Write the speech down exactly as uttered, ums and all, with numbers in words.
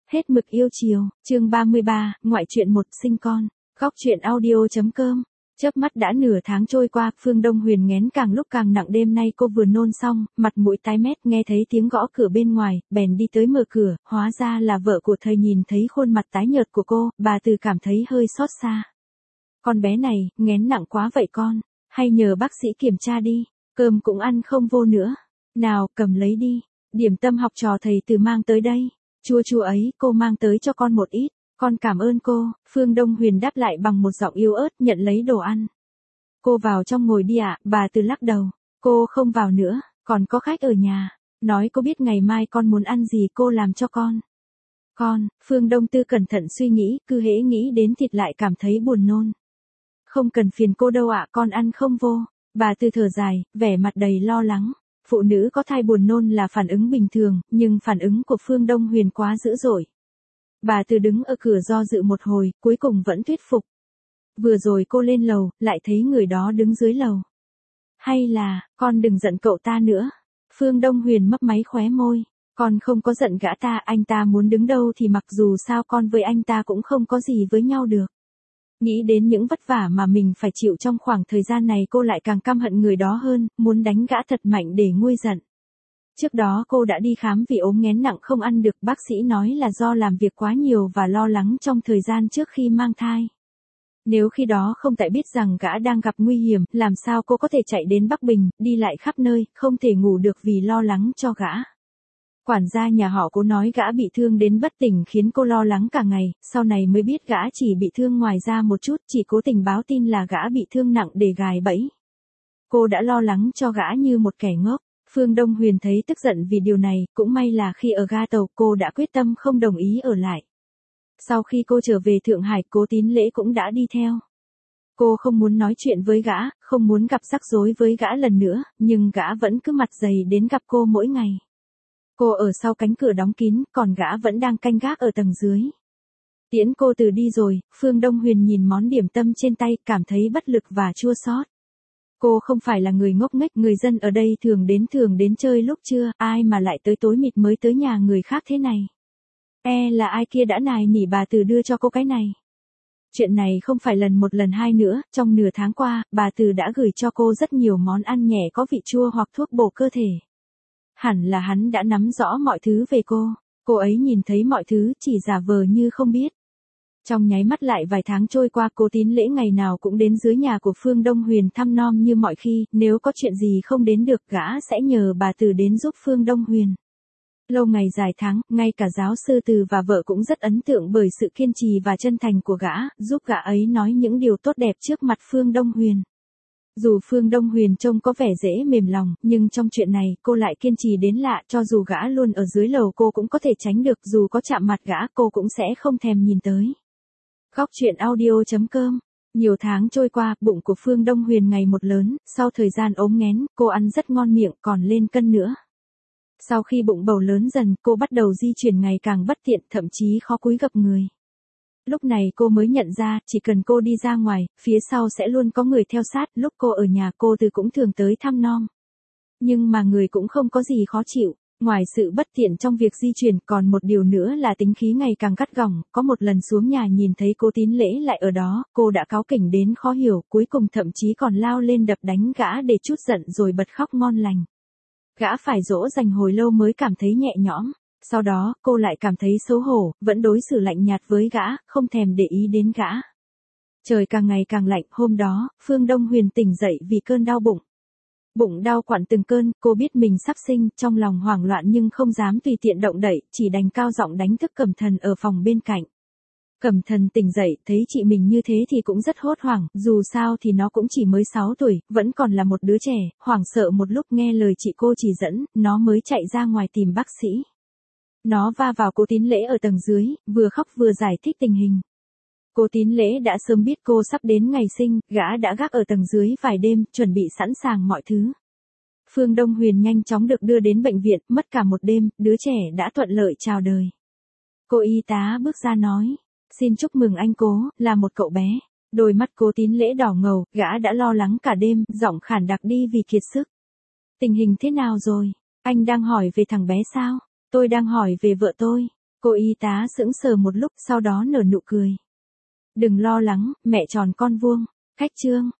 Hết mực yêu chiều, chương ba mươi ba, ngoại truyện một sinh con, góc truyện audio.com. Chớp mắt đã nửa tháng trôi qua, Phương Đông Huyền nghén càng lúc càng nặng. Đêm nay cô vừa nôn xong, mặt mũi tái mét, nghe thấy tiếng gõ cửa bên ngoài, bèn đi tới mở cửa, hóa ra là vợ của thầy. Nhìn thấy khuôn mặt tái nhợt của cô, bà Từ cảm thấy hơi xót xa. Con bé này, nghén nặng quá vậy con, hay nhờ bác sĩ kiểm tra đi, cơm cũng ăn không vô nữa. Nào, cầm lấy đi, điểm tâm học trò thầy Từ mang tới đây. Chua chua ấy, cô mang tới cho con một ít. Con cảm ơn cô, Phương Đông Huyền đáp lại bằng một giọng yếu ớt, nhận lấy đồ ăn. Cô vào trong ngồi đi ạ, bà Từ lắc đầu. Cô không vào nữa, còn có khách ở nhà. Nói cô biết ngày mai con muốn ăn gì cô làm cho con. Con, Phương Đông Tư cẩn thận suy nghĩ, cứ hễ nghĩ đến thịt lại cảm thấy buồn nôn. Không cần phiền cô đâu ạ, con ăn không vô. Bà Từ thở dài, vẻ mặt đầy lo lắng. Phụ nữ có thai buồn nôn là phản ứng bình thường, nhưng phản ứng của Phương Đông Huyền quá dữ dội. Bà Từ đứng ở cửa do dự một hồi, cuối cùng vẫn thuyết phục. Vừa rồi cô lên lầu, lại thấy người đó đứng dưới lầu. Hay là, con đừng giận cậu ta nữa. Phương Đông Huyền mấp máy khóe môi. Con không có giận gã ta, anh ta muốn đứng đâu thì mặc dù sao con với anh ta cũng không có gì với nhau được. Nghĩ đến những vất vả mà mình phải chịu trong khoảng thời gian này, cô lại càng căm hận người đó hơn, muốn đánh gã thật mạnh để nguôi giận. Trước đó cô đã đi khám vì ốm nghén nặng không ăn được, bác sĩ nói là do làm việc quá nhiều và lo lắng trong thời gian trước khi mang thai. Nếu khi đó không tại biết rằng gã đang gặp nguy hiểm, làm sao cô có thể chạy đến Bắc Bình, đi lại khắp nơi, không thể ngủ được vì lo lắng cho gã. Quản gia nhà họ Cố nói gã bị thương đến bất tỉnh khiến cô lo lắng cả ngày, sau này mới biết gã chỉ bị thương ngoài da một chút, chỉ cố tình báo tin là gã bị thương nặng để gài bẫy. Cô đã lo lắng cho gã như một kẻ ngốc. Phương Đông Huyền thấy tức giận vì điều này, cũng may là khi ở ga tàu cô đã quyết tâm không đồng ý ở lại. Sau khi cô trở về Thượng Hải, Cố Tín Lễ cũng đã đi theo. Cô không muốn nói chuyện với gã, không muốn gặp rắc rối với gã lần nữa, nhưng gã vẫn cứ mặt dày đến gặp cô mỗi ngày. Cô ở sau cánh cửa đóng kín, còn gã vẫn đang canh gác ở tầng dưới. Tiễn cô Từ đi rồi, Phương Đông Huyền nhìn món điểm tâm trên tay, cảm thấy bất lực và chua xót. Cô không phải là người ngốc nghếch, người dân ở đây thường đến thường đến chơi lúc trưa, ai mà lại tới tối mịt mới tới nhà người khác thế này. E là ai kia đã nài nỉ bà Từ đưa cho cô cái này. Chuyện này không phải lần một lần hai nữa, trong nửa tháng qua, bà Từ đã gửi cho cô rất nhiều món ăn nhẹ có vị chua hoặc thuốc bổ cơ thể. Hẳn là hắn đã nắm rõ mọi thứ về cô, cô ấy nhìn thấy mọi thứ, chỉ giả vờ như không biết. Trong nháy mắt lại vài tháng trôi qua, Cố Tín Lễ ngày nào cũng đến dưới nhà của Phương Đông Huyền thăm nom như mọi khi, nếu có chuyện gì không đến được gã sẽ nhờ bà Từ đến giúp Phương Đông Huyền. Lâu ngày dài tháng, ngay cả giáo sư Từ và vợ cũng rất ấn tượng bởi sự kiên trì và chân thành của gã, giúp gã ấy nói những điều tốt đẹp trước mặt Phương Đông Huyền. Dù Phương Đông Huyền trông có vẻ dễ mềm lòng, nhưng trong chuyện này, cô lại kiên trì đến lạ, cho dù gã luôn ở dưới lầu cô cũng có thể tránh được, dù có chạm mặt gã cô cũng sẽ không thèm nhìn tới. Góc truyện audio.com. Nhiều tháng trôi qua, bụng của Phương Đông Huyền ngày một lớn, sau thời gian ốm nghén, cô ăn rất ngon miệng, còn lên cân nữa. Sau khi bụng bầu lớn dần, cô bắt đầu di chuyển ngày càng bất tiện, thậm chí khó cúi gập người. Lúc này cô mới nhận ra, chỉ cần cô đi ra ngoài, phía sau sẽ luôn có người theo sát, lúc cô ở nhà cô Từ cũng thường tới thăm nom. Nhưng mà người cũng không có gì khó chịu. Ngoài sự bất tiện trong việc di chuyển, còn một điều nữa là tính khí ngày càng gắt gỏng, có một lần xuống nhà nhìn thấy Cố Tín Lễ lại ở đó, cô đã cáu kỉnh đến khó hiểu, cuối cùng thậm chí còn lao lên đập đánh gã để trút giận rồi bật khóc ngon lành. Gã phải dỗ dành hồi lâu mới cảm thấy nhẹ nhõm, sau đó cô lại cảm thấy xấu hổ, vẫn đối xử lạnh nhạt với gã, không thèm để ý đến gã. Trời càng ngày càng lạnh, hôm đó, Phương Đông Huyền tỉnh dậy vì cơn đau bụng. Bụng đau quặn từng cơn, cô biết mình sắp sinh, trong lòng hoảng loạn nhưng không dám tùy tiện động đậy, chỉ đành cao giọng đánh thức Cẩm Thần ở phòng bên cạnh. Cẩm Thần tỉnh dậy, thấy chị mình như thế thì cũng rất hốt hoảng, dù sao thì nó cũng chỉ mới sáu tuổi, vẫn còn là một đứa trẻ, hoảng sợ một lúc nghe lời chị cô chỉ dẫn, nó mới chạy ra ngoài tìm bác sĩ. Nó va vào Cố Tín Lễ ở tầng dưới, vừa khóc vừa giải thích tình hình. Cố Tín Lễ đã sớm biết cô sắp đến ngày sinh, gã đã gác ở tầng dưới vài đêm, chuẩn bị sẵn sàng mọi thứ. Phương Đông Huyền nhanh chóng được đưa đến bệnh viện, mất cả một đêm, đứa trẻ đã thuận lợi chào đời. Cô y tá bước ra nói, xin chúc mừng anh Cố, là một cậu bé. Đôi mắt Cố Tín Lễ đỏ ngầu, gã đã lo lắng cả đêm, giọng khản đặc đi vì kiệt sức. Tình hình thế nào rồi? Anh đang hỏi về thằng bé sao? Tôi đang hỏi về vợ tôi. Cô y tá sững sờ một lúc sau đó nở nụ cười. Đừng lo lắng, mẹ tròn con vuông. Khách trương.